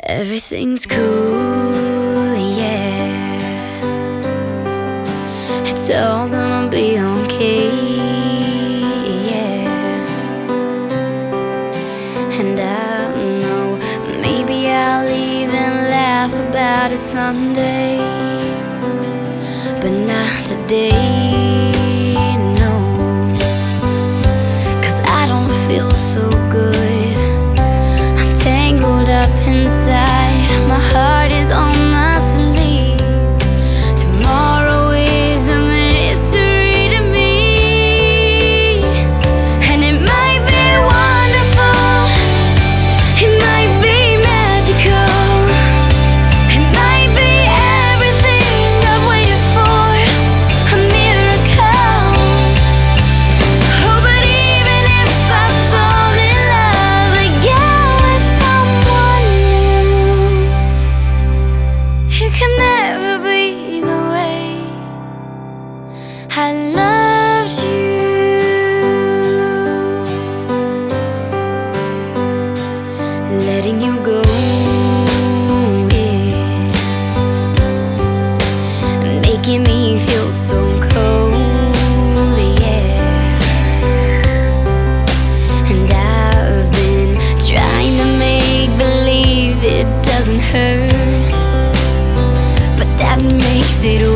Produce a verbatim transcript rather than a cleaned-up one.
Everything's cool, yeah. It's all gonna be okay, yeah. And I know maybe I'll even laugh about it someday, but not today, no. 'Cause I don't feel so good. I'm tangled up inside. My heart is on my sleeve. Tomorrow is a mystery to me, and it might be wonderful, it might be magical, it might be everything I've waited for, a miracle. Oh, but even if I fall in love again with someone new, it can never be the way I loved you. Letting you go is making me feel so cold, yeah. And I've been trying to make believe it doesn't hurt, but that makes it